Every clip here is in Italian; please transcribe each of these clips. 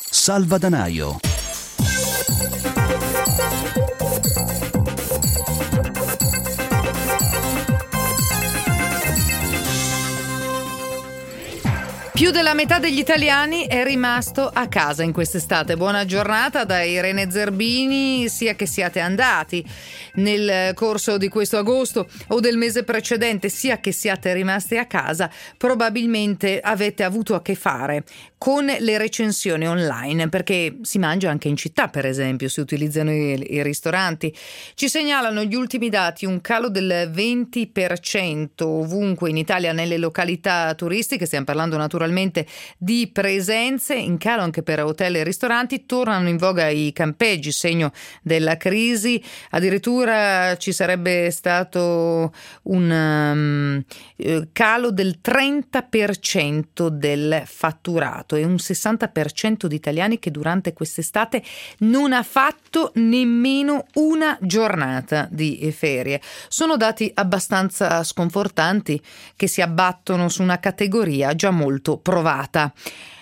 Salvadanaio. Più della metà degli italiani è rimasto a casa in quest'estate. Buona giornata da Irene Zerbini, sia che siate andati nel corso di questo agosto o del mese precedente, sia che siate rimasti a casa, probabilmente avete avuto a che fare con le recensioni online, perché si mangia anche in città, per esempio, si utilizzano i ristoranti. Ci segnalano gli ultimi dati un calo del 20% ovunque in Italia nelle località turistiche, stiamo parlando naturalmente di presenze, in calo anche per hotel e ristoranti. Tornano in voga i campeggi, segno della crisi. Addirittura ci sarebbe stato un calo del 30% del fatturato e un 60% di italiani che durante quest'estate non ha fatto nemmeno una giornata di ferie. Sono dati abbastanza sconfortanti che si abbattono su una categoria già molto provata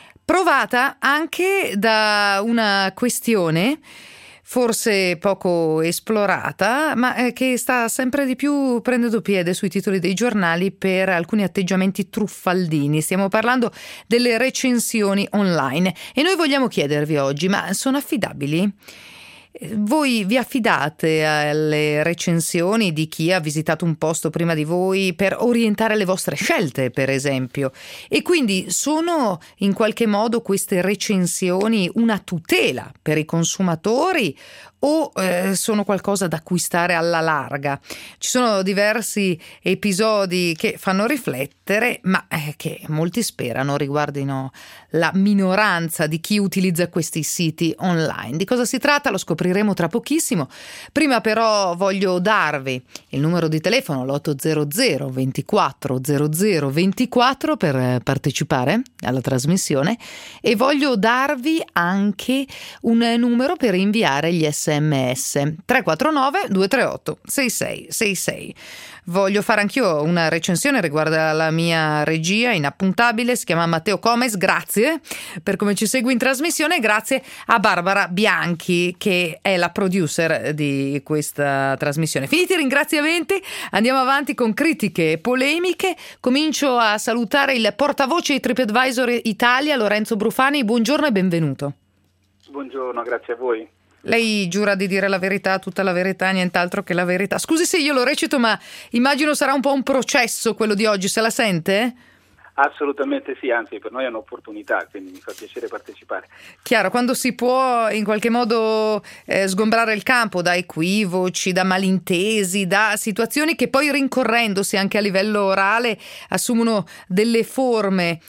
anche da una questione forse poco esplorata, ma che sta sempre di più prendendo piede sui titoli dei giornali per alcuni atteggiamenti truffaldini. Stiamo parlando delle recensioni online e noi vogliamo chiedervi oggi: ma sono affidabili? Voi vi affidate alle recensioni di chi ha visitato un posto prima di voi per orientare le vostre scelte, per esempio? E quindi sono in qualche modo queste recensioni una tutela per i consumatori o sono qualcosa da acquistare alla larga? Ci sono diversi episodi che fanno riflettere, ma che molti sperano riguardino la minoranza di chi utilizza questi siti online. Di cosa si tratta? Lo scopriremo tra pochissimo. Prima però voglio darvi il numero di telefono, l'800 24 00 24, per partecipare alla trasmissione, e voglio darvi anche un numero per inviare gli SMS 349 238 6666. Voglio fare anch'io una recensione riguardo alla mia regia inappuntabile, si chiama Matteo Comes, grazie per come ci segui in trasmissione, grazie a Barbara Bianchi che è la producer di questa trasmissione. Finiti i ringraziamenti, andiamo avanti con critiche e polemiche. Comincio a salutare il portavoce di TripAdvisor Italia, Lorenzo Brufani. Buongiorno e benvenuto. Buongiorno, grazie a voi. Lei giura di dire la verità, tutta la verità, nient'altro che la verità. Scusi se io lo recito, ma immagino sarà un po' un processo quello di oggi, se la sente? Assolutamente sì, anzi per noi è un'opportunità, quindi mi fa piacere partecipare. Chiaro, quando si può in qualche modo sgombrare il campo da equivoci, da malintesi, da situazioni che poi rincorrendosi anche a livello orale assumono delle forme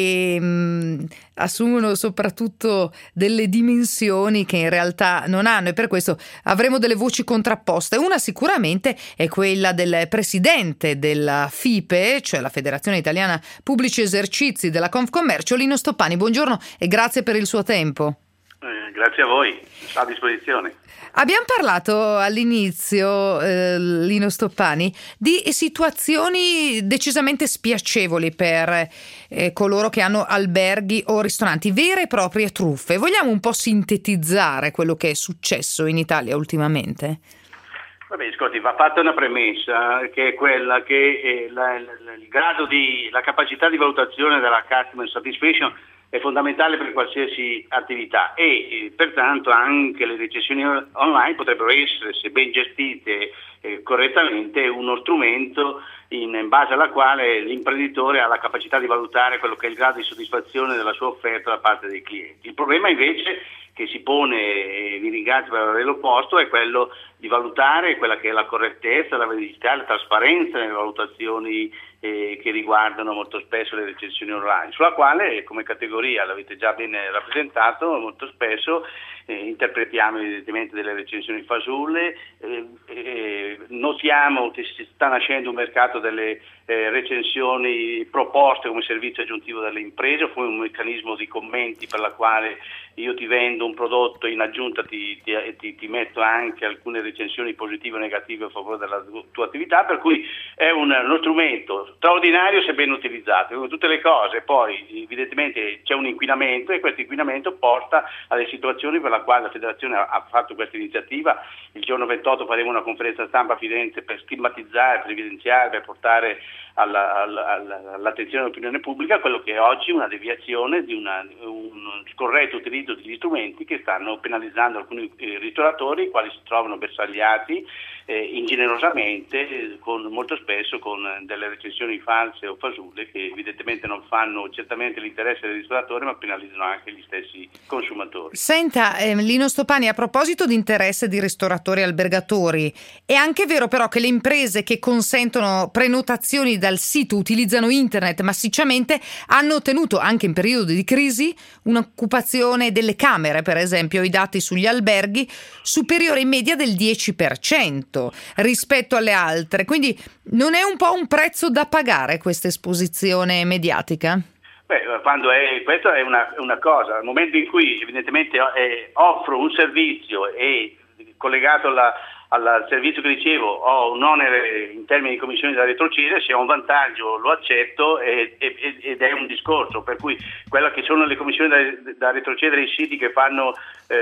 e assumono soprattutto delle dimensioni che in realtà non hanno, e per questo avremo delle voci contrapposte. Una sicuramente è quella del presidente della FIPE, cioè la Federazione Italiana Pubblici Esercizi della Confcommercio, Lino Stoppani. Buongiorno e grazie per il suo tempo. Grazie a voi, a disposizione. Abbiamo parlato all'inizio, Lino Stoppani, di situazioni decisamente spiacevoli per coloro che hanno alberghi o ristoranti, vere e proprie truffe. Vogliamo un po' sintetizzare quello che è successo in Italia ultimamente? Vabbè, ascolti, va fatta una premessa che è quella che il grado la capacità di valutazione della customer satisfaction è fondamentale per qualsiasi attività e pertanto anche le recensioni online potrebbero essere, se ben gestite correttamente, uno strumento in base alla quale l'imprenditore ha la capacità di valutare quello che è il grado di soddisfazione della sua offerta da parte dei clienti. Il problema invece che si pone, e vi ringrazio per averlo posto, è quello di valutare quella che è la correttezza, la veridità, la trasparenza nelle valutazioni che riguardano molto spesso le recensioni online, sulla quale come categoria l'avete già bene rappresentato, molto spesso interpretiamo evidentemente delle recensioni fasulle, notiamo che si sta nascendo un mercato delle recensioni proposte come servizio aggiuntivo dalle imprese, oppure un meccanismo di commenti per la quale io ti vendo un prodotto, in aggiunta ti metto anche alcune recensioni positive o negative a favore della tua attività, per cui è uno strumento straordinario se ben utilizzato. Come tutte le cose, poi evidentemente c'è un inquinamento, e questo inquinamento porta alle situazioni per la quale la federazione ha fatto questa iniziativa. Il giorno 28 faremo una conferenza stampa a Firenze per stigmatizzare, per evidenziare, per portare all'attenzione dell'opinione pubblica quello che è oggi una deviazione di un scorretto utilizzo degli strumenti che stanno penalizzando alcuni ristoratori, i quali si trovano bersagliati ingenerosamente, molto spesso con delle recensioni false o fasulle che evidentemente non fanno certamente l'interesse del ristoratore, ma penalizzano anche gli stessi consumatori. Senta, Lino Stoppani, a proposito di interesse di ristoratori e albergatori, è anche vero però che le imprese che consentono prenotazioni dal sito, utilizzano internet massicciamente, hanno ottenuto anche in periodo di crisi un'occupazione delle camere, per esempio i dati sugli alberghi, superiore in media del 10% rispetto alle altre, quindi non è un po' un prezzo da pagare questa esposizione mediatica? Questa è una cosa, nel momento in cui evidentemente offro un servizio e collegato al servizio che ricevo ho un onere in termini di commissioni da retrocedere, se ho un vantaggio lo accetto ed è un discorso, per cui quella che sono le commissioni da retrocedere ai siti che fanno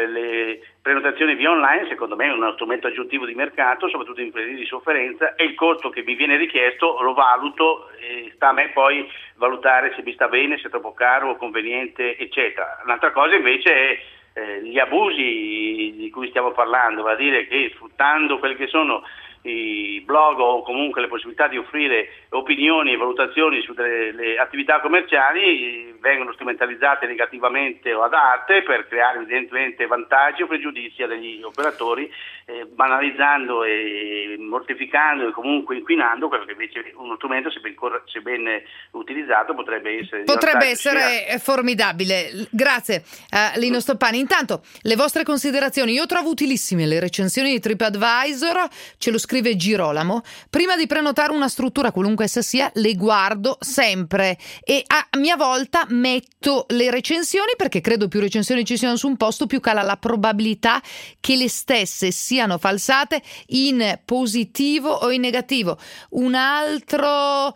le prenotazioni via online, secondo me è uno strumento aggiuntivo di mercato, soprattutto in periodi di sofferenza, e il costo che mi viene richiesto lo valuto, sta a me poi valutare se mi sta bene, se è troppo caro o conveniente, eccetera. Un'altra cosa invece è gli abusi di cui stiamo parlando, va a dire che sfruttando quelli che sono i blog o comunque le possibilità di offrire opinioni e valutazioni su delle attività commerciali vengono strumentalizzate negativamente o ad arte per creare evidentemente vantaggi o pregiudizi degli operatori, banalizzando e mortificando e comunque inquinando quello che invece uno strumento, se ben utilizzato, potrebbe essere formidabile. Grazie Lino Stoppani. Intanto le vostre considerazioni: io trovo utilissime le recensioni di TripAdvisor, ce lo scrive Girolamo. Prima di prenotare una struttura, qualunque essa sia, le guardo sempre e a mia volta metto le recensioni, perché credo più recensioni ci siano su un posto, più cala la probabilità che le stesse siano falsate in positivo o in negativo. Un'altra,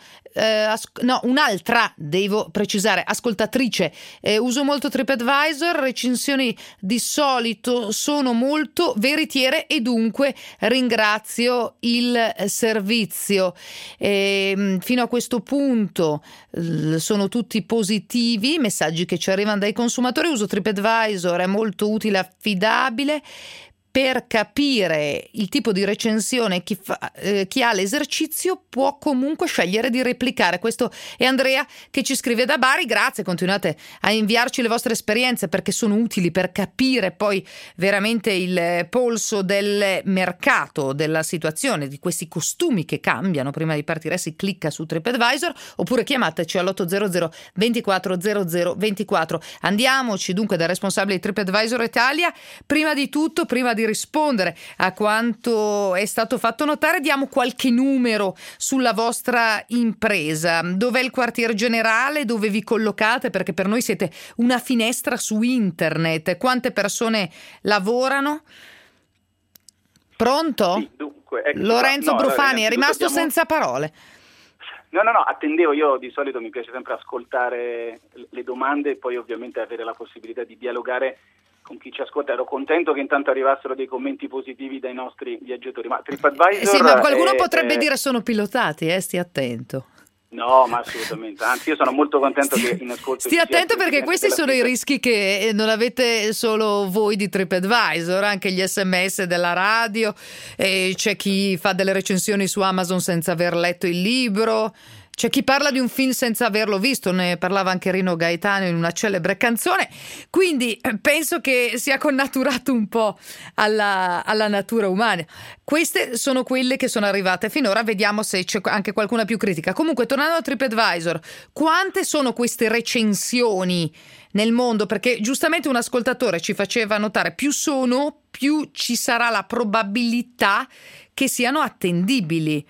devo precisare, ascoltatrice, uso molto TripAdvisor, recensioni di solito sono molto veritiere e dunque ringrazio il servizio. Fino a questo punto sono tutti positivi, messaggi che ci arrivano dai consumatori. Uso TripAdvisor, è molto utile, affidabile. Per capire il tipo di recensione chi ha l'esercizio può comunque scegliere di replicare. Questo è Andrea che ci scrive da Bari. Grazie, continuate a inviarci le vostre esperienze perché sono utili per capire poi veramente il polso del mercato, della situazione, di questi costumi che cambiano. Prima di partire si clicca su TripAdvisor oppure chiamateci all'800 24 00 24. Andiamoci dunque dal responsabile di TripAdvisor Italia. Prima di tutto, prima di rispondere a quanto è stato fatto notare, diamo qualche numero sulla vostra impresa. Dov'è il quartier generale? Dove vi collocate? Perché per noi siete una finestra su internet. Quante persone lavorano? Pronto? Sì, dunque, Lorenzo Brufani è rimasto senza parole. No, attendevo. Io di solito mi piace sempre ascoltare le domande e poi ovviamente avere la possibilità di dialogare con chi ci ascolta. Ero contento che intanto arrivassero dei commenti positivi dai nostri viaggiatori. Ma TripAdvisor sì, ma qualcuno potrebbe dire sono pilotati, stia attento. No, ma assolutamente, anzi io sono molto contento che in ascolto. Stia attento perché questi sono i rischi che non avete solo voi di TripAdvisor, anche gli SMS della radio, e c'è chi fa delle recensioni su Amazon senza aver letto il libro. C'è chi parla di un film senza averlo visto, ne parlava anche Rino Gaetano in una celebre canzone, quindi penso che sia connaturato un po' alla natura umana. Queste sono quelle che sono arrivate finora, vediamo se c'è anche qualcuna più critica. Comunque, tornando a TripAdvisor, quante sono queste recensioni nel mondo? Perché giustamente un ascoltatore ci faceva notare, più ci sarà la probabilità che siano attendibili.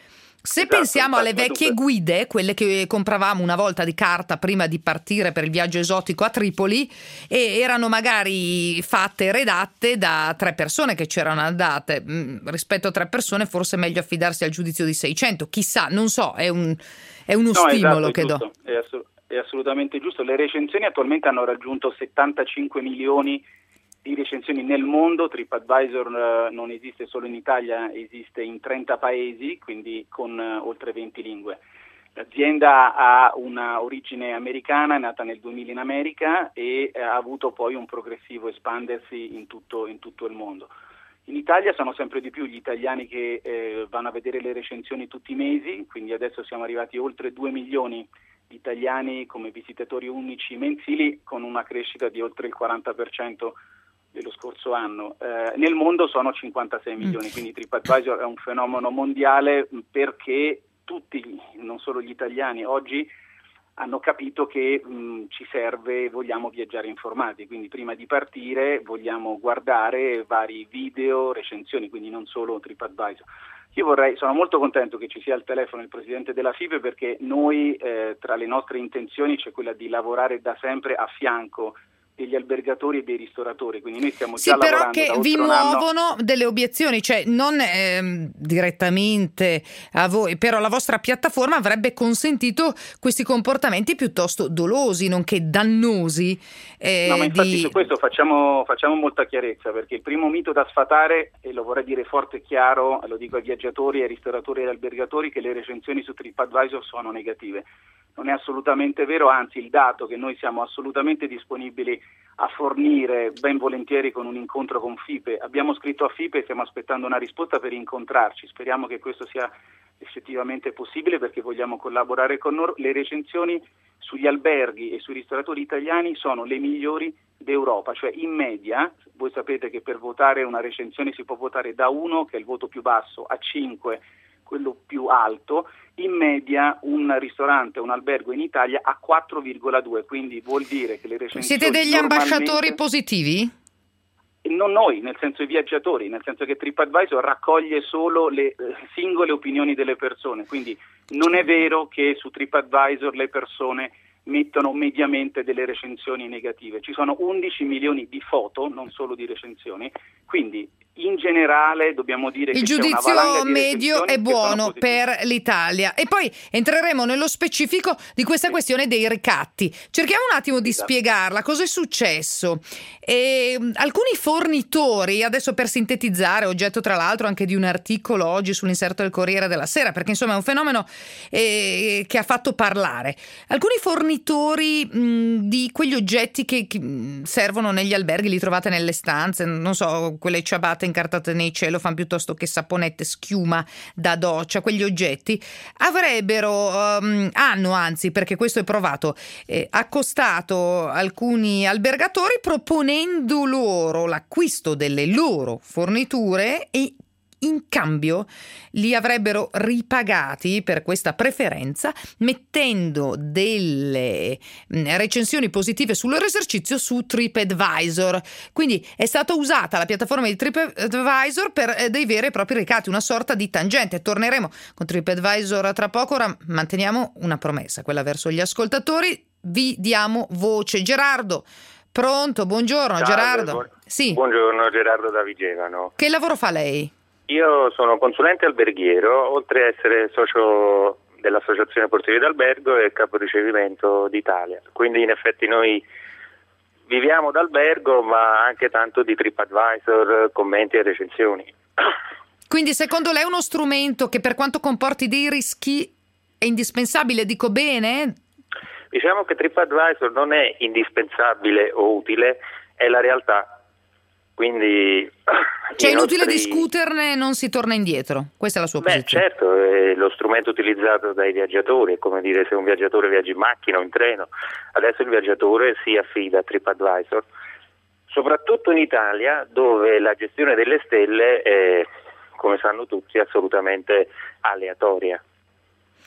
Se Esatto, pensiamo alle infatti, vecchie guide, quelle che compravamo una volta di carta prima di partire per il viaggio esotico a Tripoli, e erano magari fatte e redatte da 3 persone che c'erano andate, rispetto a 3 persone forse è meglio affidarsi al giudizio di 600, chissà, non so, è uno stimolo esatto, che giusto, do. è assolutamente giusto. Le recensioni attualmente hanno raggiunto 75 milioni di recensioni nel mondo. TripAdvisor non esiste solo in Italia, esiste in 30 paesi, quindi con oltre 20 lingue. L'azienda ha una origine americana, è nata nel 2000 in America e ha avuto poi un progressivo espandersi in tutto il mondo. In Italia sono sempre di più gli italiani che vanno a vedere le recensioni tutti i mesi, quindi adesso siamo arrivati a oltre 2 milioni di italiani come visitatori unici mensili, con una crescita di oltre il 40% dello scorso anno. Nel mondo sono 56 milioni, quindi TripAdvisor è un fenomeno mondiale perché tutti, non solo gli italiani, oggi hanno capito che ci serve, vogliamo viaggiare informati, quindi prima di partire vogliamo guardare vari video, recensioni, quindi non solo TripAdvisor. Sono molto contento che ci sia al telefono il presidente della FIPE, perché noi tra le nostre intenzioni c'è quella di lavorare da sempre a fianco degli albergatori e dei ristoratori, quindi noi stiamo già lavorando da oltre un anno. Sì, però che vi muovono delle obiezioni, cioè non direttamente a voi, però la vostra piattaforma avrebbe consentito questi comportamenti piuttosto dolosi, nonché dannosi. No, ma infatti su questo facciamo molta chiarezza, perché il primo mito da sfatare, e lo vorrei dire forte e chiaro, lo dico ai viaggiatori, ai ristoratori e agli albergatori, che le recensioni su TripAdvisor sono negative. Non è assolutamente vero, anzi il dato che noi siamo assolutamente disponibili a fornire ben volentieri con un incontro con FIPE. Abbiamo scritto a FIPE e stiamo aspettando una risposta per incontrarci, speriamo che questo sia effettivamente possibile, perché vogliamo collaborare con loro. Le recensioni sugli alberghi e sui ristoratori italiani sono le migliori d'Europa, cioè in media, voi sapete che per votare una recensione si può votare da 1, che è il voto più basso, a 5, quello più alto. In media un ristorante, un albergo in Italia ha 4,2, quindi vuol dire che le recensioni... Siete degli ambasciatori positivi? Non noi, nel senso i viaggiatori, nel senso che TripAdvisor raccoglie solo le singole opinioni delle persone, quindi non è vero che su TripAdvisor le persone mettono mediamente delle recensioni negative. Ci sono 11 milioni di foto, non solo di recensioni, quindi in generale dobbiamo dire che il giudizio medio è buono per l'Italia. E poi entreremo nello specifico di questa questione dei ricatti. Cerchiamo un attimo di spiegarla. Cosa è successo? Alcuni fornitori, adesso per sintetizzare, oggetto tra l'altro anche di un articolo oggi sull'inserto del Corriere della Sera, perché insomma è un fenomeno che ha fatto parlare. Alcuni fornitori di quegli oggetti che servono negli alberghi, li trovate nelle stanze, non so, quelle ciabatte incartate nei cellophane piuttosto che saponette, schiuma da doccia, quegli oggetti hanno anzi, perché questo è provato, accostato alcuni albergatori proponendo loro l'acquisto delle loro forniture e in cambio li avrebbero ripagati per questa preferenza mettendo delle recensioni positive sul loro esercizio su TripAdvisor. Quindi è stata usata la piattaforma di TripAdvisor per dei veri e propri ricatti, una sorta di tangente. Torneremo con TripAdvisor tra poco, ora manteniamo una promessa, quella verso gli ascoltatori, vi diamo voce. Gerardo, pronto? Buongiorno. Ciao, Gerardo. Sì. Buongiorno, Gerardo da Vigevano. Che lavoro fa lei? Io sono consulente alberghiero, oltre a essere socio dell'Associazione Portieri d'Albergo e capo ricevimento d'Italia. Quindi in effetti noi viviamo d'albergo, ma anche tanto di TripAdvisor, commenti e recensioni. Quindi secondo lei è uno strumento che, per quanto comporti dei rischi, è indispensabile? Dico bene? Diciamo che TripAdvisor non è indispensabile o utile, è la realtà. Quindi cioè è inutile discuterne, non si torna indietro. Questa è la sua posizione. Certo, è lo strumento utilizzato dai viaggiatori, è come dire se un viaggiatore viaggia in macchina o in treno. Adesso il viaggiatore si affida a TripAdvisor, soprattutto in Italia, dove la gestione delle stelle è, come sanno tutti, assolutamente aleatoria.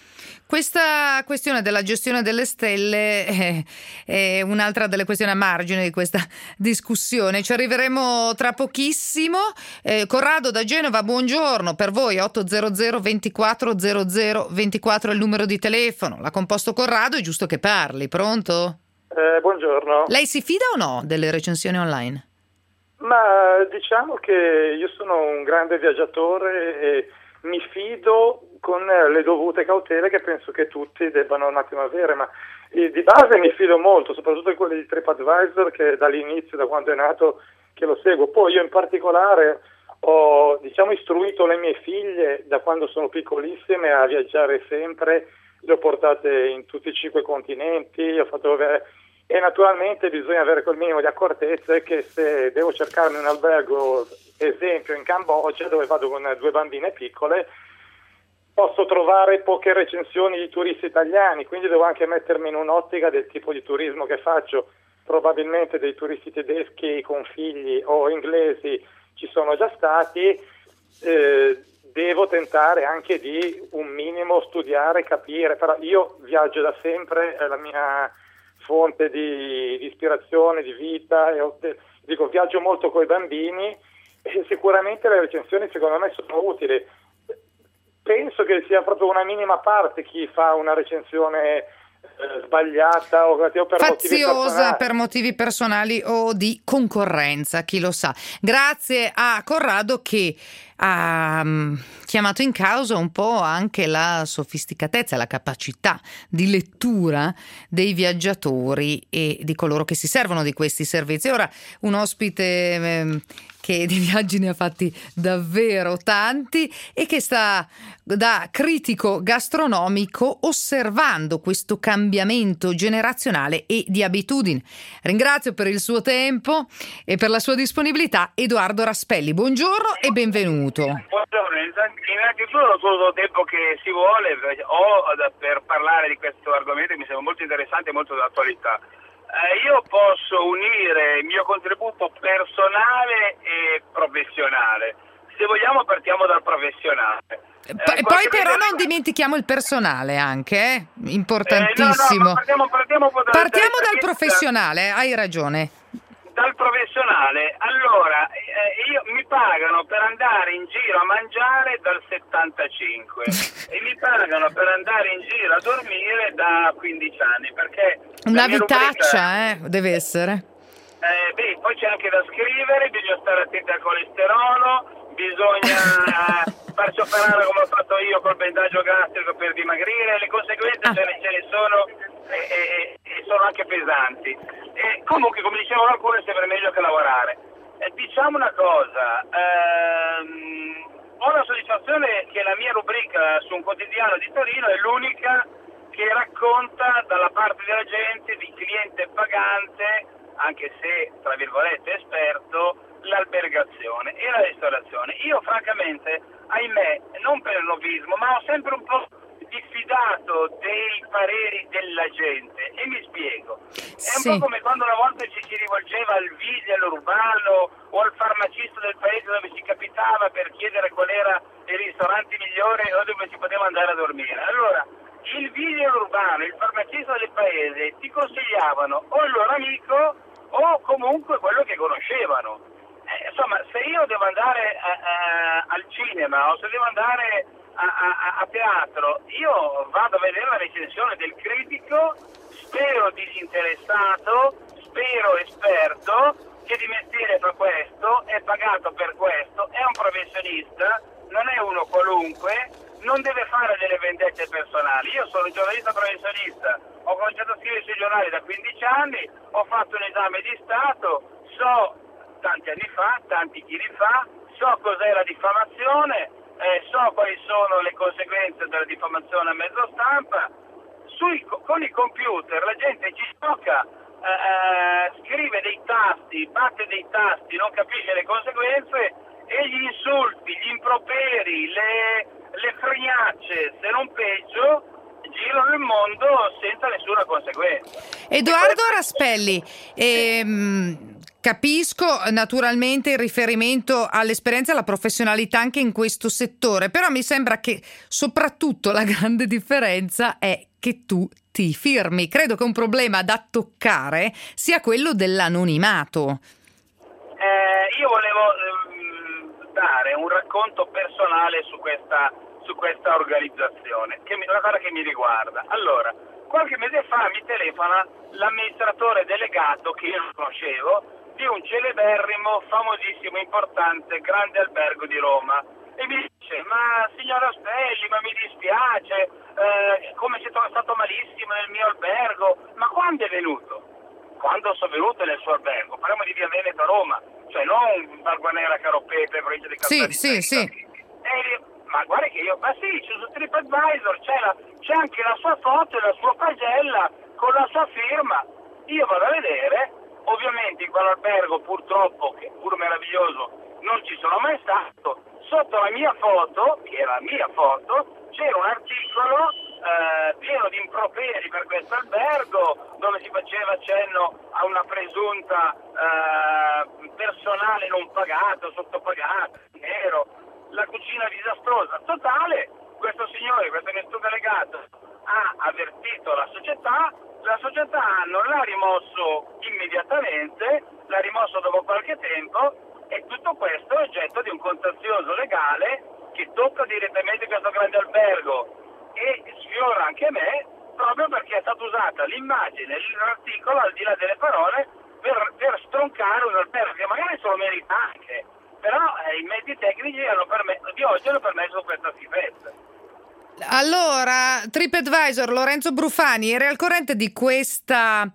Questa questione della gestione delle stelle è un'altra delle questioni a margine di questa discussione. Ci arriveremo tra pochissimo. Corrado da Genova, buongiorno. Per voi 800 24 00 24 è il numero di telefono. L'ha composto Corrado, è giusto che parli. Pronto? Buongiorno. Lei si fida o no delle recensioni online? Ma diciamo che io sono un grande viaggiatore e mi fido con le dovute cautele che penso che tutti debbano un attimo avere, ma di base mi fido molto, soprattutto di quelli di TripAdvisor, che dall'inizio, da quando è nato, che lo seguo. Poi io in particolare ho, istruito le mie figlie da quando sono piccolissime a viaggiare sempre, le ho portate in tutti i 5 continenti, ho fatto e naturalmente bisogna avere quel minimo di accortezze che se devo cercarmi un albergo, esempio in Cambogia, dove vado con 2 bambine piccole, posso trovare poche recensioni di turisti italiani, quindi devo anche mettermi in un'ottica del tipo di turismo che faccio. Probabilmente dei turisti tedeschi con figli o inglesi ci sono già stati, devo tentare anche di un minimo studiare, capire, però io viaggio da sempre, è la mia fonte di ispirazione, di vita, viaggio molto con i bambini e sicuramente le recensioni secondo me sono utili. Penso che sia proprio una minima parte chi fa una recensione sbagliata o faziosa per motivi personali o di concorrenza, chi lo sa. Grazie a Corrado che ha chiamato in causa un po' anche la sofisticatezza, la capacità di lettura dei viaggiatori e di coloro che si servono di questi servizi. Ora un ospite che di viaggi ne ha fatti davvero tanti e che sta da critico gastronomico osservando questo cambiamento generazionale e di abitudini. Ringrazio per il suo tempo e per la sua disponibilità Edoardo Raspelli. Buongiorno e benvenuto. Buongiorno, innanzitutto tutto il tempo che si vuole per parlare di questo argomento che mi sembra molto interessante e molto d'attualità. Io posso unire il mio contributo personale e professionale. Se vogliamo partiamo dal professionale. Poi però non dimentichiamo il personale anche, importantissimo. Partiamo dal professionale, hai ragione. Dal professionale, allora, mi pagano per andare in giro a mangiare dal 75 e mi pagano per andare in giro a dormire da 15 anni, perché una vitaccia, deve essere. Poi c'è anche da scrivere, bisogna stare attenti al colesterolo, bisogna farsi operare come ho fatto io col bendaggio gastrico per dimagrire, le conseguenze ce ne sono e sono anche pesanti. E comunque, come dicevano alcuni, è sempre meglio che lavorare. Diciamo una cosa, ho la soddisfazione che la mia rubrica su un quotidiano di Torino è l'unica che racconta dalla parte della gente, di cliente pagante, anche se tra virgolette esperto, l'albergazione e la ristorazione. Io francamente, ahimè, non per il novismo, ma ho sempre un po' diffidato dei pareri della gente e mi spiego. È un po' come quando una volta ci si rivolgeva al vigile urbano o al farmacista del paese dove si capitava per chiedere qual era il ristorante migliore o dove si poteva andare a dormire. Allora, il vigile urbano, il farmacista del paese ti consigliavano o il loro amico o comunque quello che conoscevano. Insomma, se io devo andare al cinema o se devo andare a teatro, io vado a vedere la recensione del critico, spero disinteressato, spero esperto, che di mestiere fa questo, è pagato per questo, è un professionista, non è uno qualunque, non deve fare delle vendette personali. Io sono un giornalista professionista, ho cominciato a scrivere sui giornali da 15 anni, ho fatto un esame di Stato, so tanti anni fa, tanti chili fa, so cos'è la diffamazione, so quali sono le conseguenze della diffamazione a mezzo stampa. Con i computer la gente ci gioca, scrive dei tasti, batte dei tasti, non capisce le conseguenze e gli insulti, gli improperi, le fregnacce, se non peggio, girano il mondo senza nessuna conseguenza. Edoardo Raspelli, Capisco naturalmente il riferimento all'esperienza e alla professionalità anche in questo settore, però mi sembra che soprattutto la grande differenza è che tu ti firmi. Credo che un problema da toccare sia quello dell'anonimato. Io volevo dare un racconto personale su questa organizzazione, una cosa che mi riguarda. Allora, qualche mese fa mi telefona l'amministratore delegato, che io non conoscevo, di un celeberrimo, famosissimo, importante, grande albergo di Roma, e mi dice: ma signora Ostelli, ma mi dispiace, come si è stato malissimo nel mio albergo. Ma quando è venuto? Quando sono venuto nel suo albergo, parliamo di via Veneto a Roma, cioè non Barbanera, Caropepe, provincia di Caltanissetta. Sì. Ma guarda che c'è su TripAdvisor, c'è anche la sua foto e la sua pagella con la sua firma. Io vado a vedere, ovviamente in quell'albergo, purtroppo, che pur meraviglioso, non ci sono mai stato. Sotto la mia foto, che era la mia foto, c'era un articolo pieno di improperi per questo albergo, dove si faceva cenno a una presunta personale non pagato, sottopagato, nero, la cucina disastrosa totale. Questo signore, questo amministratore delegato, ha avvertito la società non l'ha rimosso immediatamente, l'ha rimosso dopo qualche tempo, e tutto questo è oggetto di un contenzioso legale che tocca direttamente questo grande albergo e sfiora anche me, proprio perché è stata usata l'immagine, l'articolo, al di là delle parole, per stroncare un albergo che magari se lo merita anche, però i mezzi tecnici di oggi hanno permesso questa schifezza. Allora, TripAdvisor, Lorenzo Brufani, eri al corrente di questa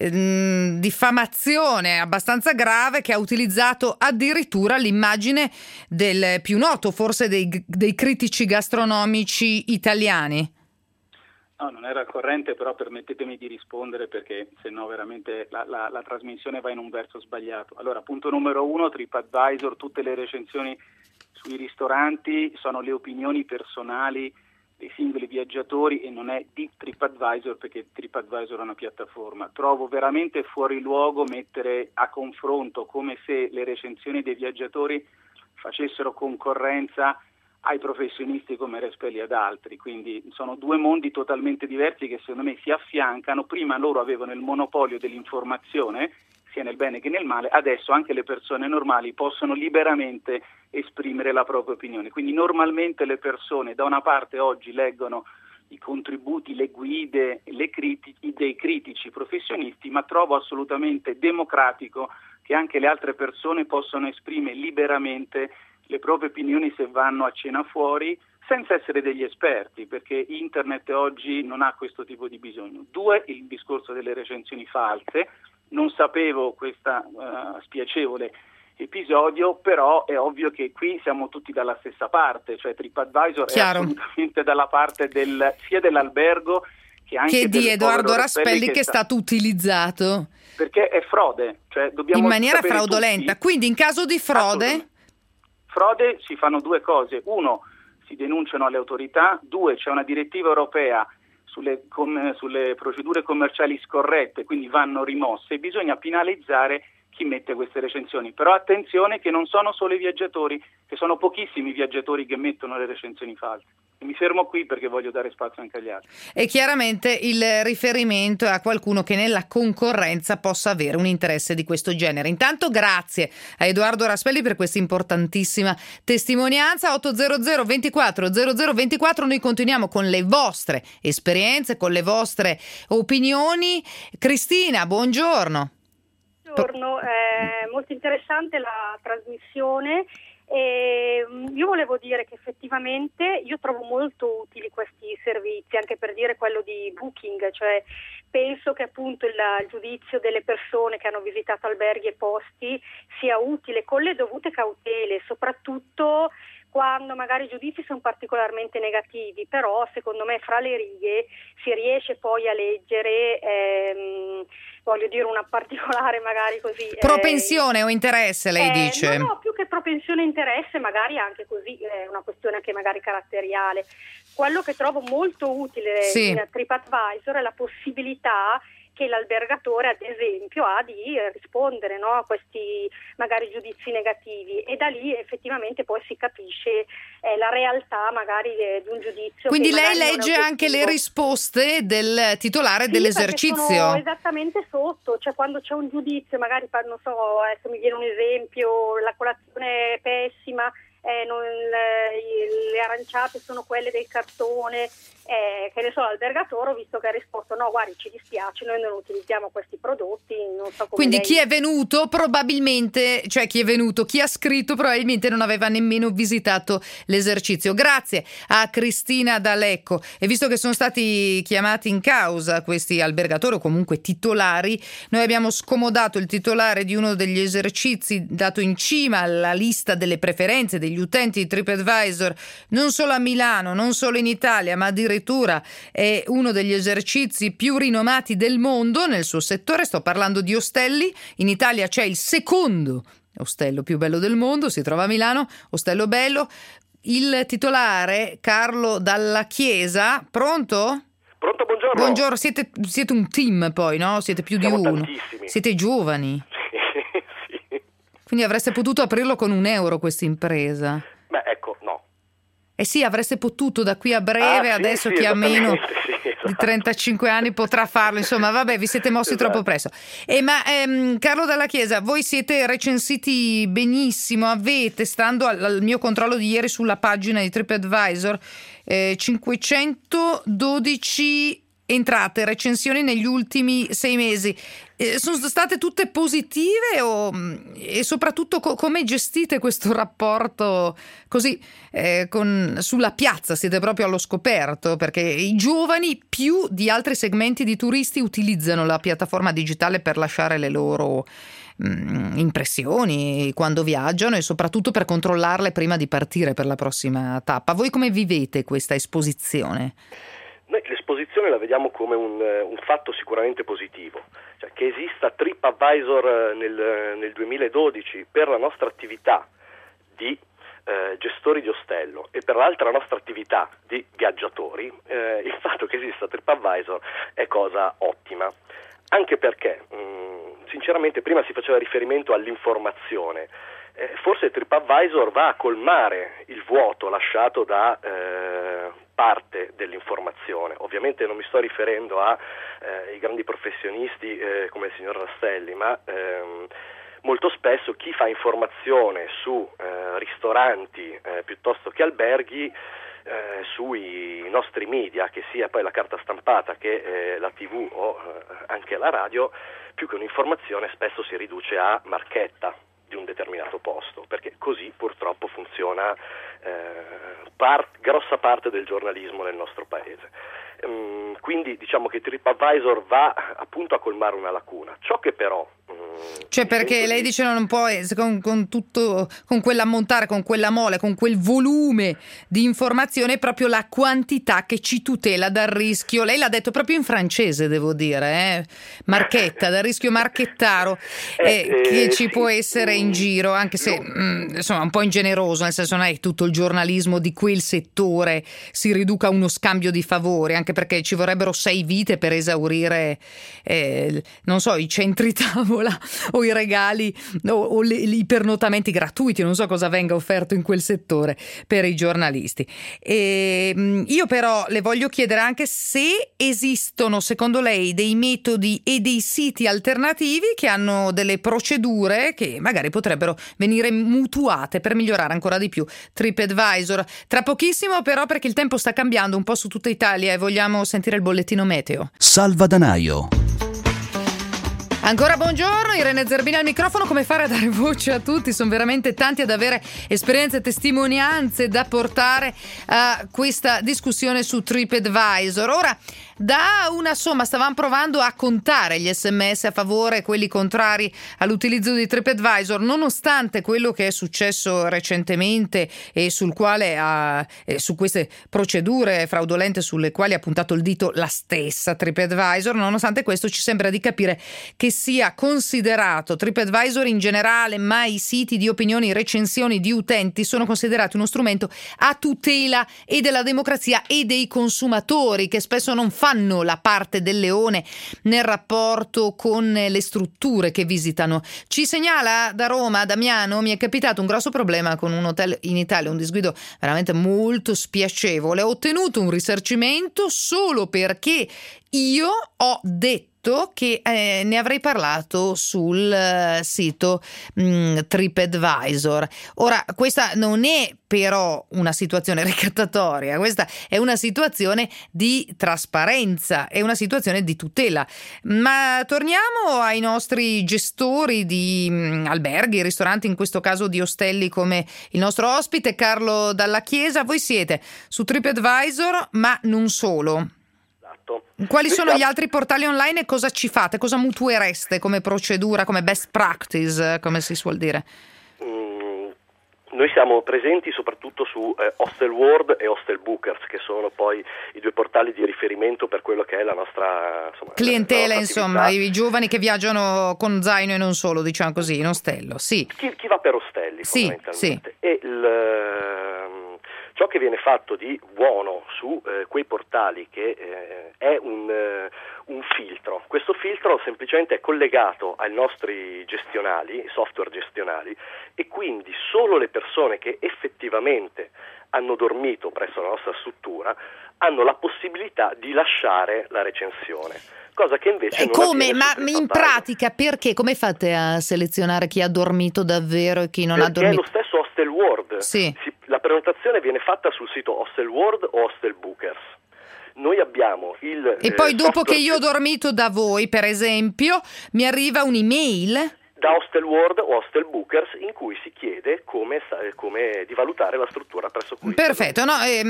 diffamazione abbastanza grave che ha utilizzato addirittura l'immagine del più noto, forse dei critici gastronomici italiani? No, non era al corrente, però permettetemi di rispondere, perché se no veramente la trasmissione va in un verso sbagliato. Allora, punto numero 1, TripAdvisor, tutte le recensioni sui ristoranti sono le opinioni personali dei singoli viaggiatori e non è di TripAdvisor, perché TripAdvisor è una piattaforma. Trovo veramente fuori luogo mettere a confronto, come se le recensioni dei viaggiatori facessero concorrenza ai professionisti come Respelli ad altri, quindi sono due mondi totalmente diversi che secondo me si affiancano. Prima loro avevano il monopolio dell'informazione, sia nel bene che nel male, adesso anche le persone normali possono liberamente esprimere la propria opinione. Quindi normalmente le persone da una parte oggi leggono i contributi, le guide, dei critici professionisti, ma trovo assolutamente democratico che anche le altre persone possano esprimere liberamente le proprie opinioni se vanno a cena fuori, senza essere degli esperti, perché internet oggi non ha questo tipo di bisogno. 2, il discorso delle recensioni false. Non sapevo questa spiacevole episodio, però è ovvio che qui siamo tutti dalla stessa parte, cioè TripAdvisor è assolutamente dalla parte sia dell'albergo che anche che di Edoardo Raspelli, che è stato utilizzato perché è frode, cioè dobbiamo in maniera sapere fraudolenta tutti. Quindi in caso di frode si fanno 2 cose: 1, si denunciano alle autorità; 2, c'è una direttiva europea sulle procedure commerciali scorrette, quindi vanno rimosse, e bisogna penalizzare chi mette queste recensioni. Però attenzione che non sono solo i viaggiatori, che sono pochissimi i viaggiatori che mettono le recensioni false. E mi fermo qui perché voglio dare spazio anche agli altri. E chiaramente il riferimento è a qualcuno che nella concorrenza possa avere un interesse di questo genere. Intanto grazie a Edoardo Raspelli per questa importantissima testimonianza. 800 24 0024, noi continuiamo con le vostre esperienze, con le vostre opinioni. Cristina, buongiorno. Buongiorno, è molto interessante la trasmissione. E io volevo dire che effettivamente io trovo molto utili questi servizi, anche per dire quello di Booking, cioè penso che appunto il giudizio delle persone che hanno visitato alberghi e posti sia utile con le dovute cautele, soprattutto quando magari i giudizi sono particolarmente negativi, però secondo me fra le righe si riesce poi a leggere, voglio dire una particolare magari così... propensione o interesse, lei dice? No, più che propensione e interesse, magari anche così, è una questione anche magari caratteriale. Quello che trovo molto utile in TripAdvisor è la possibilità che l'albergatore ad esempio ha di rispondere, no, a questi magari giudizi negativi, e da lì effettivamente poi si capisce la realtà magari di un giudizio. Quindi che lei non è legge anche le risposte del titolare dell'esercizio? Sono esattamente sotto, cioè quando c'è un giudizio magari, non so, adesso mi viene un esempio, la colazione è pessima, le aranciate sono quelle del cartone, che ne so, l'albergatore, ho visto che ha risposto no, guardi, ci dispiace, noi non utilizziamo questi prodotti, non so come. Quindi lei... chi è venuto probabilmente, cioè chi ha scritto probabilmente non aveva nemmeno visitato l'esercizio. Grazie a Cristina D'Alecco. E visto che sono stati chiamati in causa questi albergatori o comunque titolari, noi abbiamo scomodato il titolare di uno degli esercizi dato in cima alla lista delle preferenze degli utenti di TripAdvisor, non solo a Milano, non solo in Italia, ma addirittura è uno degli esercizi più rinomati del mondo nel suo settore. Sto parlando di Ostelli. In Italia c'è il secondo ostello più bello del mondo, si trova a Milano, Ostello Bello. Il titolare, Carlo Dalla Chiesa, pronto? Pronto, buongiorno. Buongiorno, siete un team poi, no? Siete più Siamo di uno. Tantissimi. Siete giovani. Sì. Quindi avreste potuto aprirlo con €1 questa impresa. Beh, ecco, no. Eh sì, avreste potuto da qui a breve, adesso chi ha meno di 35 anni potrà farlo, insomma, vabbè, vi siete mossi troppo presto. Carlo Dalla Chiesa, voi siete recensiti benissimo, avete, stando al mio controllo di ieri sulla pagina di TripAdvisor, 512 entrate, recensioni negli ultimi 6 mesi. Sono state tutte positive e soprattutto come gestite questo rapporto così sulla piazza? Siete proprio allo scoperto, perché i giovani più di altri segmenti di turisti utilizzano la piattaforma digitale per lasciare le loro impressioni quando viaggiano e soprattutto per controllarle prima di partire per la prossima tappa. Voi come vivete questa esposizione? Noi l'esposizione la vediamo come un fatto sicuramente positivo, cioè che esista TripAdvisor nel 2012 per la nostra attività di gestori di ostello e per l'altra nostra attività di viaggiatori, il fatto che esista TripAdvisor è cosa ottima, anche perché sinceramente prima si faceva riferimento all'informazione. Forse TripAdvisor va a colmare il vuoto lasciato da parte dell'informazione. Ovviamente non mi sto riferendo ai grandi professionisti come il signor Rastelli, ma molto spesso chi fa informazione su ristoranti piuttosto che alberghi sui nostri media, che sia poi la carta stampata che la TV o anche la radio, più che un'informazione spesso si riduce a marchetta di un determinato posto, perché così purtroppo funziona grossa parte del giornalismo nel nostro paese. Quindi diciamo che TripAdvisor va appunto a colmare una lacuna. Ciò che però cioè perché lei dice non può con tutto, con quell'ammontare, con quella mole, con quel volume di informazione, è proprio la quantità che ci tutela dal rischio. Lei l'ha detto proprio in francese, devo dire, marchetta, dal rischio marchettaro che ci può essere in giro, anche se insomma un po' ingeneroso, nel senso non è tutto il giornalismo di quel settore si riduca a uno scambio di favori, anche perché ci vorrebbero 6 vite per esaurire non so, i centri tavola o i regali o i pernottamenti gratuiti, non so cosa venga offerto in quel settore per i giornalisti. Io però le voglio chiedere anche se esistono secondo lei dei metodi e dei siti alternativi che hanno delle procedure che magari potrebbero venire mutuate per migliorare ancora di più TripAdvisor. Tra pochissimo però, perché il tempo sta cambiando un po' su tutta Italia e vogliamo sentire il bollettino meteo. Salvadanaio. Ancora buongiorno, Irene Zerbini al microfono. Come fare a dare voce a tutti? Sono veramente tanti ad avere esperienze e testimonianze da portare a questa discussione su TripAdvisor. Ora, da una somma stavamo provando a contare gli SMS a favore e quelli contrari all'utilizzo di TripAdvisor, nonostante quello che è successo recentemente e sul quale su queste procedure fraudolente sulle quali ha puntato il dito la stessa TripAdvisor. Nonostante questo ci sembra di capire che sia considerato TripAdvisor in generale, ma i siti di opinioni, recensioni di utenti sono considerati uno strumento a tutela e della democrazia e dei consumatori, che spesso non fanno la parte del leone nel rapporto con le strutture che visitano. Ci segnala da Roma Damiano: mi è capitato un grosso problema con un hotel in Italia, un disguido veramente molto spiacevole. Ho ottenuto un risarcimento solo perché io ho detto che ne avrei parlato sul sito TripAdvisor. Ora, questa non è però una situazione ricattatoria, questa è una situazione di trasparenza, è una situazione di tutela. Ma torniamo ai nostri gestori di alberghi, ristoranti, in questo caso di ostelli, come il nostro ospite Carlo Dalla Chiesa. Voi siete su TripAdvisor, ma non solo. Quali sono gli altri portali online e cosa ci fate? Cosa mutuereste come procedura, come best practice, come si suol dire? Noi siamo presenti soprattutto su Hostelworld e Hostelbookers, che sono poi i due portali di riferimento per quello che è la nostra clientela, la nostra attività. I giovani che viaggiano con zaino e non solo, diciamo così, in ostello. Sì. Chi va per ostelli, fondamentalmente. Sì. E ciò che viene fatto di buono su quei portali, che è un filtro. Questo filtro semplicemente è collegato ai nostri gestionali, software gestionali, e quindi solo le persone che effettivamente hanno dormito presso la nostra struttura hanno la possibilità di lasciare la recensione. Cosa che invece non come? avviene Ma su in TripAdvisor. pratica perché? Come fate a selezionare chi ha dormito davvero e chi non ha dormito? Perché è lo stesso Hostelworld. Sì. La prenotazione viene fatta sul sito Hostelworld o Hostelbookers. Noi abbiamo il E poi dopo software che io ho dormito da voi, per esempio, mi arriva un'email da Hostelworld o Hostelbookers in cui si chiede come di valutare la struttura presso cui. Perfetto, no,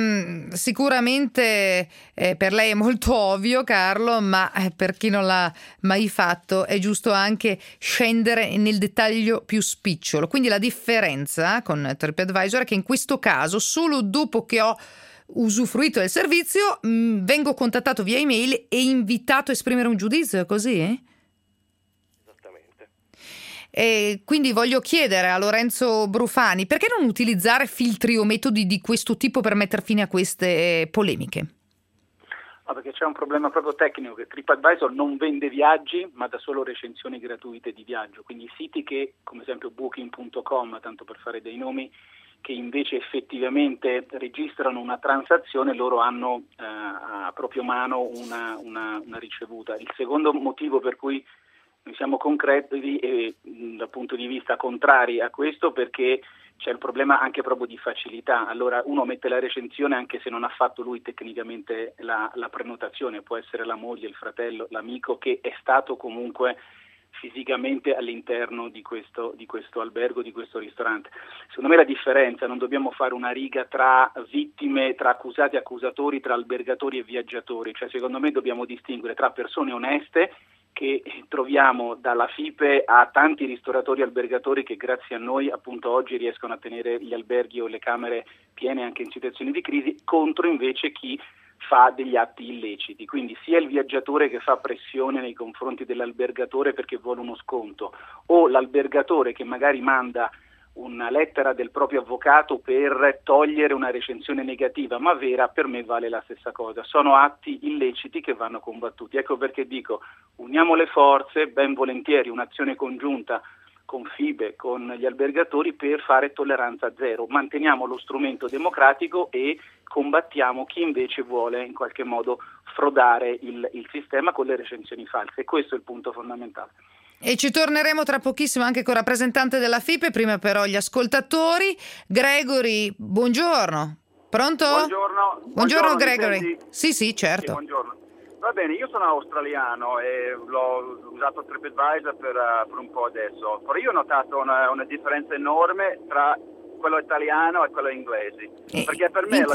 sicuramente per lei è molto ovvio, Carlo, ma per chi non l'ha mai fatto è giusto anche scendere nel dettaglio più spicciolo. Quindi la differenza con TripAdvisor è che in questo caso, solo dopo che ho usufruito del servizio, vengo contattato via email e invitato a esprimere un giudizio, è così? E quindi voglio chiedere a Lorenzo Brufani: perché non utilizzare filtri o metodi di questo tipo per mettere fine a queste polemiche? Perché c'è un problema proprio tecnico, che TripAdvisor non vende viaggi, ma dà solo recensioni gratuite di viaggio. Quindi siti che, come esempio Booking.com, tanto per fare dei nomi, che invece effettivamente registrano una transazione, loro hanno a proprio mano una ricevuta. Il secondo motivo per cui noi siamo concreti e dal punto di vista contrari a questo, perché c'è il problema anche proprio di facilità. Allora uno mette la recensione anche se non ha fatto lui tecnicamente la prenotazione, può essere la moglie, il fratello, l'amico che è stato comunque fisicamente all'interno di questo albergo, di questo ristorante. Secondo me la differenza, non dobbiamo fare una riga tra vittime, tra accusati e accusatori, tra albergatori e viaggiatori, cioè secondo me dobbiamo distinguere tra persone oneste che troviamo dalla FIPE a tanti ristoratori e albergatori che grazie a noi appunto oggi riescono a tenere gli alberghi o le camere piene anche in situazioni di crisi, contro invece chi fa degli atti illeciti, quindi sia il viaggiatore che fa pressione nei confronti dell'albergatore perché vuole uno sconto, o l'albergatore che magari manda una lettera del proprio avvocato per togliere una recensione negativa, ma vera, per me vale la stessa cosa. Sono atti illeciti che vanno combattuti. Ecco perché dico, uniamo le forze, ben volentieri un'azione congiunta con FIBE, con gli albergatori per fare tolleranza zero. Manteniamo lo strumento democratico e combattiamo chi invece vuole in qualche modo frodare il sistema con le recensioni false. E questo è il punto fondamentale. E ci torneremo tra pochissimo anche con il rappresentante della FIPE, prima però gli ascoltatori. Gregory, buongiorno. Pronto? Buongiorno Gregory. Sì, certo. Sì, buongiorno. Va bene, io sono australiano e l'ho usato TripAdvisor per un po' adesso, però io ho notato una differenza enorme tra quello italiano e quello inglese. Perché per me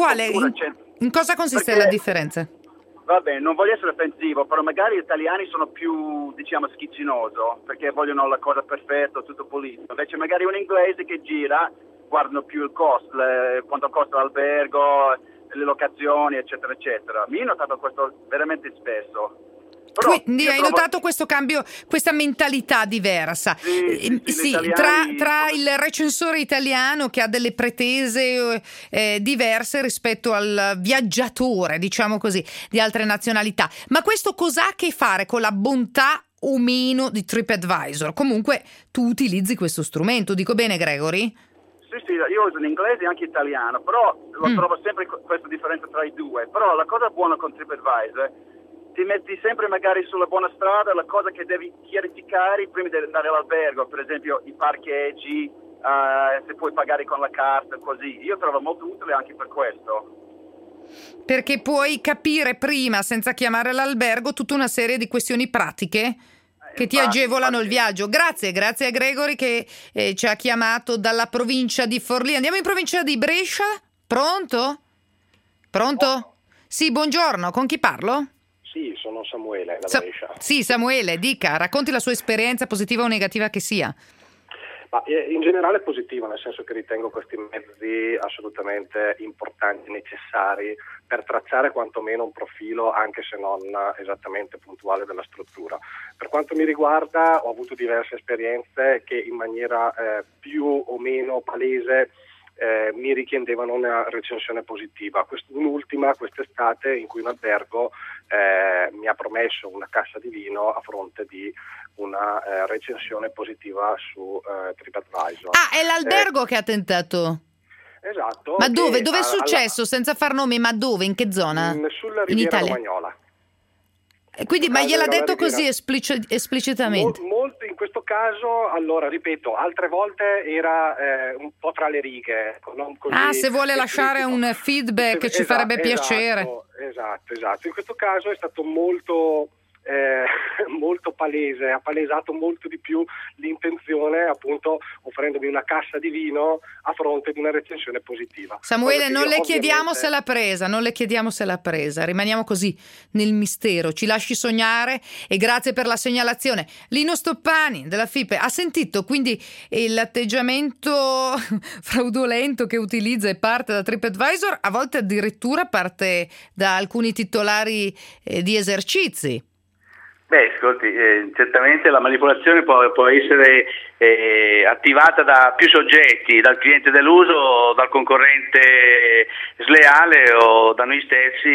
in cosa consiste la differenza? Va bene, non voglio essere offensivo, però magari gli italiani sono più, schizzinoso, perché vogliono la cosa perfetta, tutto pulito. Invece magari un inglese che gira, guardano più il costo, quanto costa l'albergo, le locazioni, eccetera, eccetera. Mi ho notato questo veramente spesso. Quindi hai notato questo cambio, questa mentalità diversa. Sì, tra il recensore italiano che ha delle pretese diverse rispetto al viaggiatore, diciamo così, di altre nazionalità. Ma questo cos'ha a che fare con la bontà o meno di TripAdvisor? Comunque tu utilizzi questo strumento, dico bene, Gregory? Sì, io uso in inglese e anche italiano, però lo trovo sempre questa differenza tra i due. Però la cosa buona con TripAdvisor, ti metti sempre magari sulla buona strada, la cosa che devi chiarificare prima di andare all'albergo, per esempio i parcheggi, se puoi pagare con la carta, così. Io trovo molto utile anche per questo. Perché puoi capire prima, senza chiamare l'albergo, tutta una serie di questioni pratiche che ti agevolano il viaggio. Grazie a Gregory che ci ha chiamato dalla provincia di Forlì. Andiamo in provincia di Brescia? Pronto? Sì, buongiorno, con chi parlo? Sì, sono Samuele da Brescia. Sì, Samuele, dica, racconti la sua esperienza, positiva o negativa che sia. Ma in generale positiva, nel senso che ritengo questi mezzi assolutamente importanti, necessari per tracciare quantomeno un profilo, anche se non esattamente puntuale, della struttura. Per quanto mi riguarda, ho avuto diverse esperienze che in maniera più o meno palese mi richiedevano una recensione positiva. Un'ultima quest'estate in cui un albergo mi ha promesso una cassa di vino a fronte di una recensione positiva su TripAdvisor. È l'albergo che ha tentato? Esatto. Ma dove? Dove è successo? Senza far nomi, ma dove? In che zona? Sulla in Riviera Italia? Romagnola. Quindi, ma gliel'ha detto così esplicitamente? Molto in questo caso, allora ripeto, altre volte era un po' tra le righe. Non così se vuole lasciare un feedback ci farebbe piacere. Esatto. In questo caso è stato molto palese, ha palesato molto di più l'intenzione, appunto offrendomi una cassa di vino a fronte di una recensione positiva. Samuele, non le chiediamo se l'ha presa, rimaniamo così nel mistero, ci lasci sognare e grazie per la segnalazione. Lino Stoppani della FIPE ha sentito quindi l'atteggiamento fraudolento che utilizza e parte da TripAdvisor, a volte addirittura parte da alcuni titolari di esercizi. Beh, ascolti, certamente la manipolazione può essere attivata da più soggetti, dal cliente deluso, dal concorrente sleale o da noi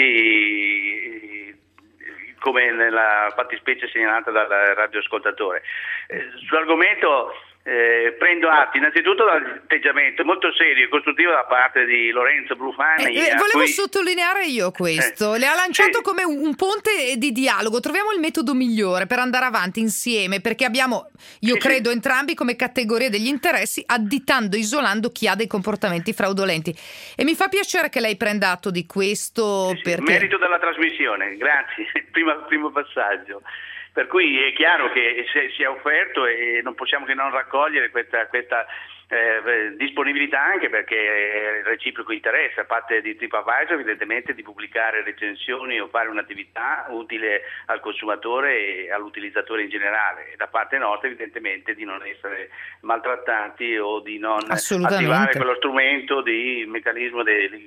stessi, come nella fattispecie segnalata dal radioascoltatore. Sull'argomento prendo atto innanzitutto dall'atteggiamento molto serio e costruttivo da parte di Lorenzo Blufani. Volevo sottolineare io questo, le ha lanciato come un ponte di dialogo. Troviamo il metodo migliore per andare avanti insieme, perché abbiamo, credo, entrambi come categorie degli interessi, additando, isolando chi ha dei comportamenti fraudolenti. E mi fa piacere che lei prenda atto di questo. Perché... merito della trasmissione, grazie. Primo passaggio. Per cui è chiaro che si è offerto e non possiamo che non raccogliere questa disponibilità, anche perché è reciproco interesse a parte di TripAdvisor evidentemente di pubblicare recensioni o fare un'attività utile al consumatore e all'utilizzatore in generale, e da parte nostra evidentemente di non essere maltrattanti o di non attivare quello strumento di meccanismo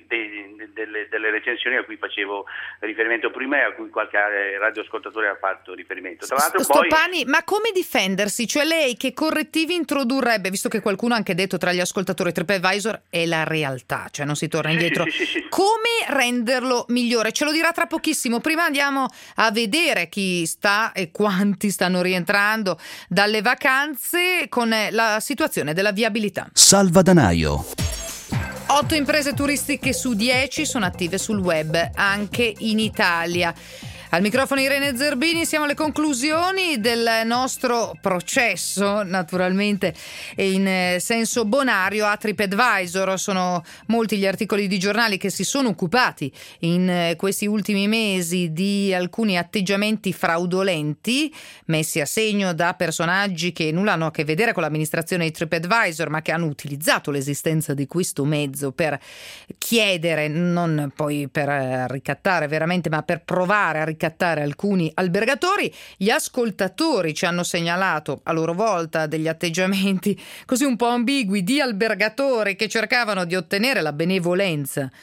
delle recensioni a cui facevo riferimento prima e a cui qualche radioascoltatore ha fatto riferimento. Tra l'altro Stoppani, ma come difendersi? Cioè lei che correttivi introdurrebbe, visto che qualcuno ha anche detto tra gli ascoltatori TripAdvisor è la realtà, cioè non si torna indietro. Sì. Come renderlo migliore? Ce lo dirà tra pochissimo. Prima andiamo a vedere chi sta e quanti stanno rientrando dalle vacanze con la situazione della viabilità. Salvadanaio. 8 imprese turistiche su 10 sono attive sul web, anche in Italia. Al microfono Irene Zerbini, siamo alle conclusioni del nostro processo, naturalmente in senso bonario a TripAdvisor. Sono molti gli articoli di giornali che si sono occupati in questi ultimi mesi di alcuni atteggiamenti fraudolenti messi a segno da personaggi che nulla hanno a che vedere con l'amministrazione di TripAdvisor, ma che hanno utilizzato l'esistenza di questo mezzo per chiedere, non poi per ricattare veramente, ma per provare a ricattare alcuni albergatori. Gli ascoltatori ci hanno segnalato a loro volta degli atteggiamenti così un po' ambigui di albergatori che cercavano di ottenere la benevolenza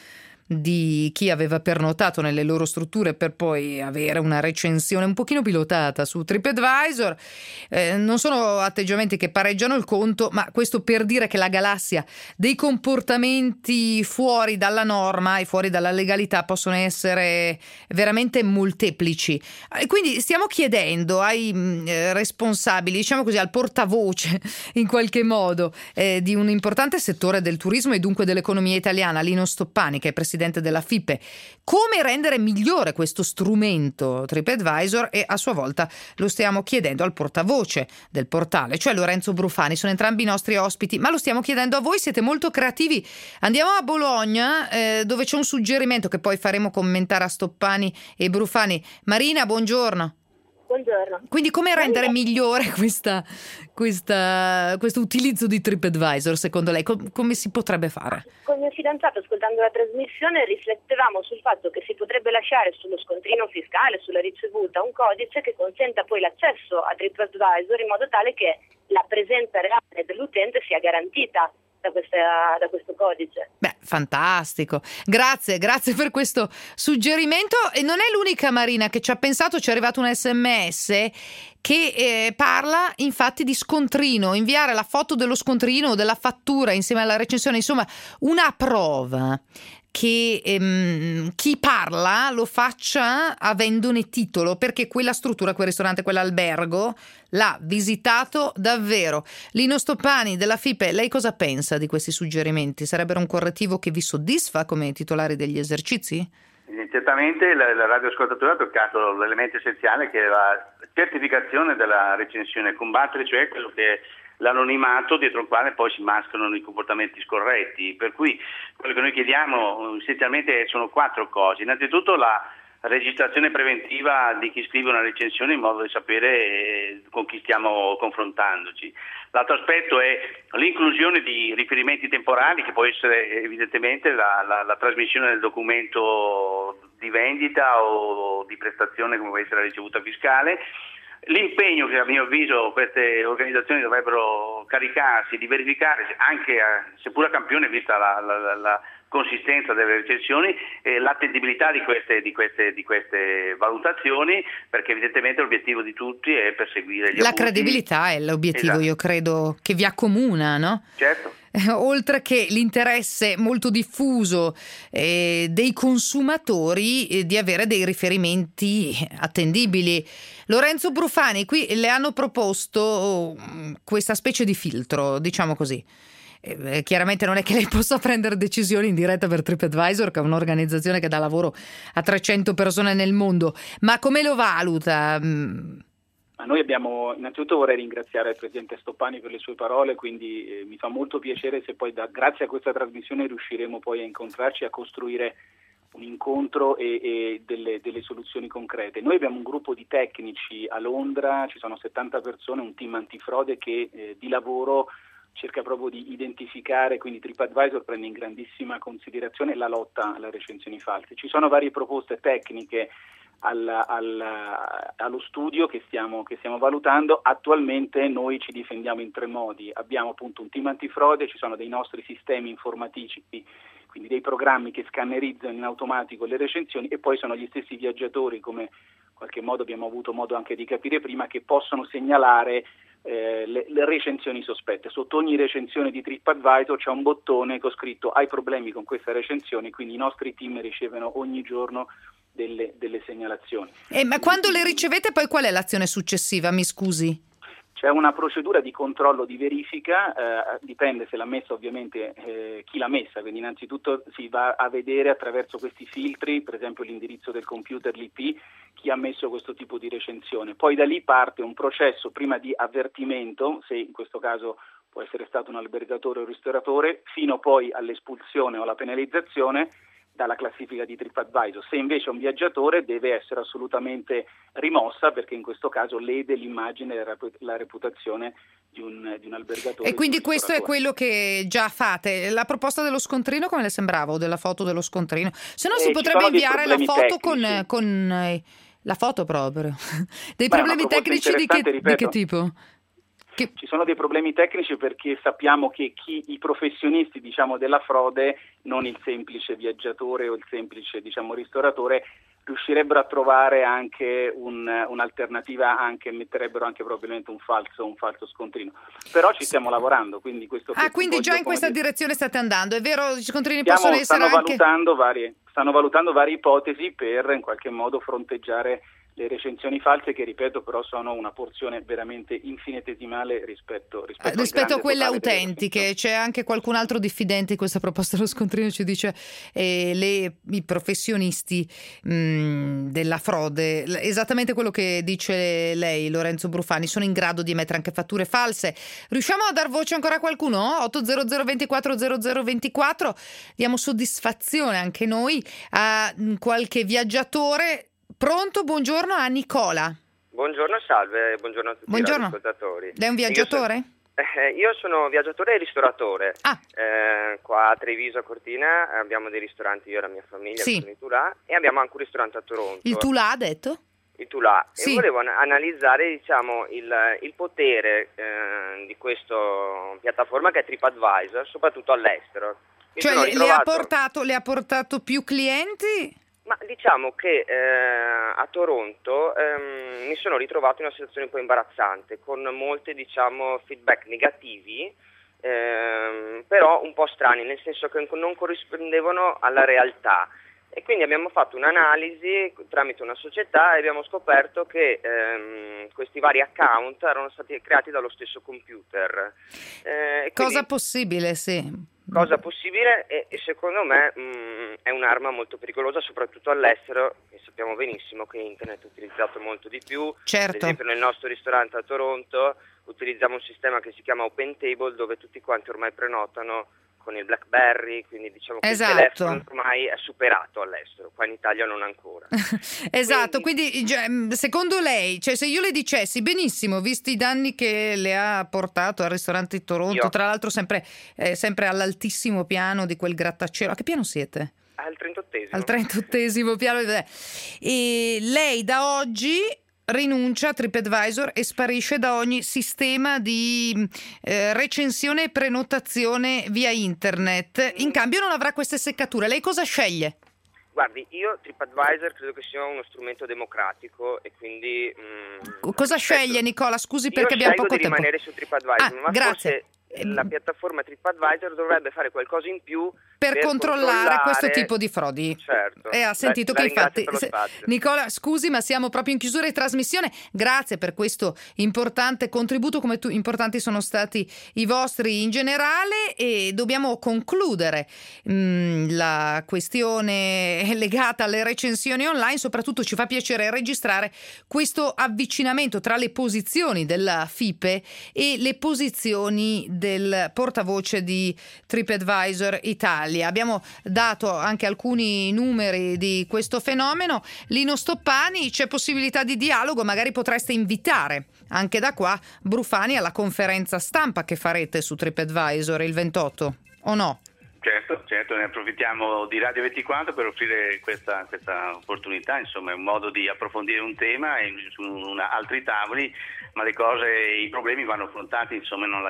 di chi aveva pernottato nelle loro strutture per poi avere una recensione un pochino pilotata su TripAdvisor. Non sono atteggiamenti che pareggiano il conto, ma questo per dire che la galassia dei comportamenti fuori dalla norma e fuori dalla legalità possono essere veramente molteplici. E quindi stiamo chiedendo ai responsabili, diciamo così, al portavoce in qualche modo di un importante settore del turismo e dunque dell'economia italiana, Lino Stoppani, che è presidente della FIPE, come rendere migliore questo strumento TripAdvisor, e a sua volta lo stiamo chiedendo al portavoce del portale, cioè Lorenzo Brufani. Sono entrambi i nostri ospiti, ma lo stiamo chiedendo a voi, siete molto creativi. Andiamo a Bologna, dove c'è un suggerimento che poi faremo commentare a Stoppani e Brufani. Marina, buongiorno. Buongiorno. Quindi come rendere migliore questo utilizzo di TripAdvisor secondo lei? Come si potrebbe fare? Con mio fidanzato, ascoltando la trasmissione, riflettevamo sul fatto che si potrebbe lasciare sullo scontrino fiscale, sulla ricevuta, un codice che consenta poi l'accesso a TripAdvisor in modo tale che la presenza reale dell'utente sia garantita da questo codice. Beh, fantastico. Grazie per questo suggerimento. E non è l'unica, Marina, che ci ha pensato. Ci è arrivato un SMS che parla infatti di scontrino, inviare la foto dello scontrino o della fattura insieme alla recensione, insomma una prova che chi parla lo faccia avendone titolo, perché quella struttura, quel ristorante, quell'albergo l'ha visitato davvero. Lino Stoppani della FIPE, lei cosa pensa di questi suggerimenti? Sarebbero un correttivo che vi soddisfa come titolari degli esercizi? Certamente il radioascoltatore ha toccato l'elemento essenziale, che è la certificazione della recensione, combattere cioè quello che è l'anonimato dietro il quale poi si mascherano i comportamenti scorretti. Per cui quello che noi chiediamo essenzialmente sono 4 cose. Innanzitutto la registrazione preventiva di chi scrive una recensione, in modo di sapere con chi stiamo confrontandoci. L'altro aspetto è l'inclusione di riferimenti temporali, che può essere evidentemente la trasmissione del documento di vendita o di prestazione, come può essere la ricevuta fiscale. L'impegno che a mio avviso queste organizzazioni dovrebbero caricarsi di verificare, anche seppur a campione vista la consistenza delle recensioni, l'attendibilità di queste valutazioni, perché evidentemente l'obiettivo di tutti è perseguire gli abusi. La credibilità è l'obiettivo, esatto. Io credo che vi accomuna, no? Certo. Oltre che l'interesse molto diffuso dei consumatori di avere dei riferimenti attendibili. Lorenzo Brufani, qui le hanno proposto questa specie di filtro, diciamo così. Chiaramente non è che lei possa prendere decisioni in diretta per TripAdvisor, che è un'organizzazione che dà lavoro a 300 persone nel mondo, ma come lo valuta? Ma noi innanzitutto vorrei ringraziare il Presidente Stoppani per le sue parole, quindi mi fa molto piacere se poi grazie a questa trasmissione riusciremo poi a incontrarci, a costruire un incontro e delle soluzioni concrete. Noi abbiamo un gruppo di tecnici a Londra, ci sono 70 persone, un team antifrode che di lavoro cerca proprio di identificare, quindi TripAdvisor prende in grandissima considerazione la lotta alle recensioni false. Ci sono varie proposte tecniche allo studio che stiamo valutando. Attualmente noi ci difendiamo in 3 modi. Abbiamo appunto un team antifrode, ci sono dei nostri sistemi informatici, quindi dei programmi che scannerizzano in automatico le recensioni, e poi sono gli stessi viaggiatori, come in qualche modo abbiamo avuto modo anche di capire prima, che possono segnalare le recensioni sospette. Sotto ogni recensione di TripAdvisor c'è un bottone con scritto "hai problemi con questa recensione", quindi i nostri team ricevono ogni giorno delle segnalazioni. Ma quando le ricevete poi qual è l'azione successiva, mi scusi? C'è una procedura di controllo, di verifica, dipende se l'ha messa ovviamente chi l'ha messa, quindi innanzitutto si va a vedere attraverso questi filtri, per esempio l'indirizzo del computer, l'IP, chi ha messo questo tipo di recensione. Poi da lì parte un processo prima di avvertimento, se in questo caso può essere stato un albergatore o un ristoratore, fino poi all'espulsione o alla penalizzazione dalla classifica di TripAdvisor. Se invece è un viaggiatore deve essere assolutamente rimossa, perché in questo caso lede l'immagine e la reputazione di un albergatore. E quindi questo è quello che già fate. La proposta dello scontrino come le sembrava, o della foto dello scontrino? Se no si potrebbe inviare la foto con la foto proprio. Dei problemi tecnici di che tipo? Ci sono dei problemi tecnici perché sappiamo che i professionisti, diciamo, della frode, non il semplice viaggiatore o il semplice, diciamo, ristoratore, riuscirebbero a trovare anche un'alternativa, metterebbero anche probabilmente un falso scontrino. Però ci stiamo lavorando, quindi questo quindi già in questa direzione state andando, è vero? Gli scontrini stanno valutando varie ipotesi per in qualche modo fronteggiare le recensioni false, che ripeto però sono una porzione veramente infinitesimale rispetto a quelle autentiche. C'è anche qualcun altro diffidente in questa proposta dello scontrino, ci dice i professionisti della frode, esattamente quello che dice lei, Lorenzo Brufani, sono in grado di emettere anche fatture false. Riusciamo a dar voce ancora a qualcuno? 800 24 0024, diamo soddisfazione anche noi a qualche viaggiatore. Pronto? Buongiorno a Nicola. Buongiorno, salve, buongiorno a tutti gli ascoltatori. Lei è un viaggiatore? Io sono viaggiatore e ristoratore. Qua a Treviso, a Cortina, abbiamo dei ristoranti, io e la mia famiglia, sono in Tulà, e abbiamo anche un ristorante a Toronto. Il Tulà, ha detto? Il Tulà. Sì. E volevo analizzare, diciamo, il potere di questa piattaforma che è TripAdvisor, soprattutto all'estero. Cioè le ha portato più clienti? Ma diciamo che a Toronto mi sono ritrovato in una situazione un po' imbarazzante, con molti, diciamo, feedback negativi, però un po' strani, nel senso che non corrispondevano alla realtà. E quindi abbiamo fatto un'analisi tramite una società e abbiamo scoperto che questi vari account erano stati creati dallo stesso computer. Cosa possibile, sì. Cosa possibile e secondo me è un'arma molto pericolosa, soprattutto all'estero, e sappiamo benissimo che internet è utilizzato molto di più. Certo. Ad esempio nel nostro ristorante a Toronto utilizziamo un sistema che si chiama Open Table, dove tutti quanti ormai prenotano con il BlackBerry, quindi diciamo che il telefono ormai è superato all'estero, qua in Italia non ancora. Esatto, quindi secondo lei, cioè se io le dicessi benissimo, visti i danni che le ha portato al ristorante di Toronto, tra l'altro sempre all'altissimo piano di quel grattacielo, a che piano siete? Al 38esimo. Al 38esimo piano. E lei da oggi rinuncia a TripAdvisor e sparisce da ogni sistema di recensione e prenotazione via internet. In cambio non avrà queste seccature. Lei cosa sceglie? Guardi, io TripAdvisor credo che sia uno strumento democratico e quindi... cosa sceglie, Nicola? Scusi, perché abbiamo poco tempo. Io scelgo di rimanere su TripAdvisor, ma grazie. Forse la piattaforma TripAdvisor dovrebbe fare qualcosa in più per controllare questo tipo di frodi. Certo. E ha sentito che infatti Nicola, scusi, ma siamo proprio in chiusura di trasmissione. Grazie per questo importante contributo, come importanti sono stati i vostri in generale, e dobbiamo concludere la questione legata alle recensioni online. Soprattutto ci fa piacere registrare questo avvicinamento tra le posizioni della FIPE e le posizioni del portavoce di TripAdvisor Italia. Abbiamo dato anche alcuni numeri di questo fenomeno. Lino Stoppani, c'è possibilità di dialogo? Magari potreste invitare anche da qua Brufani alla conferenza stampa che farete su TripAdvisor il 28, o no? Certo, ne approfittiamo di Radio 24 per offrire questa opportunità, insomma è un modo di approfondire un tema su altri tavoli, ma i problemi vanno affrontati, insomma, e non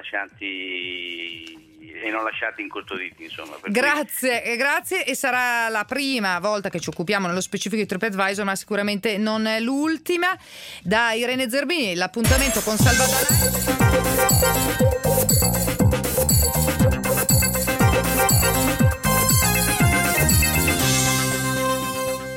lasciati incustoditi, insomma. Grazie, e sarà la prima volta che ci occupiamo nello specifico di TripAdvisor, ma sicuramente non è l'ultima. Da Irene Zerbini, l'appuntamento con Salvador.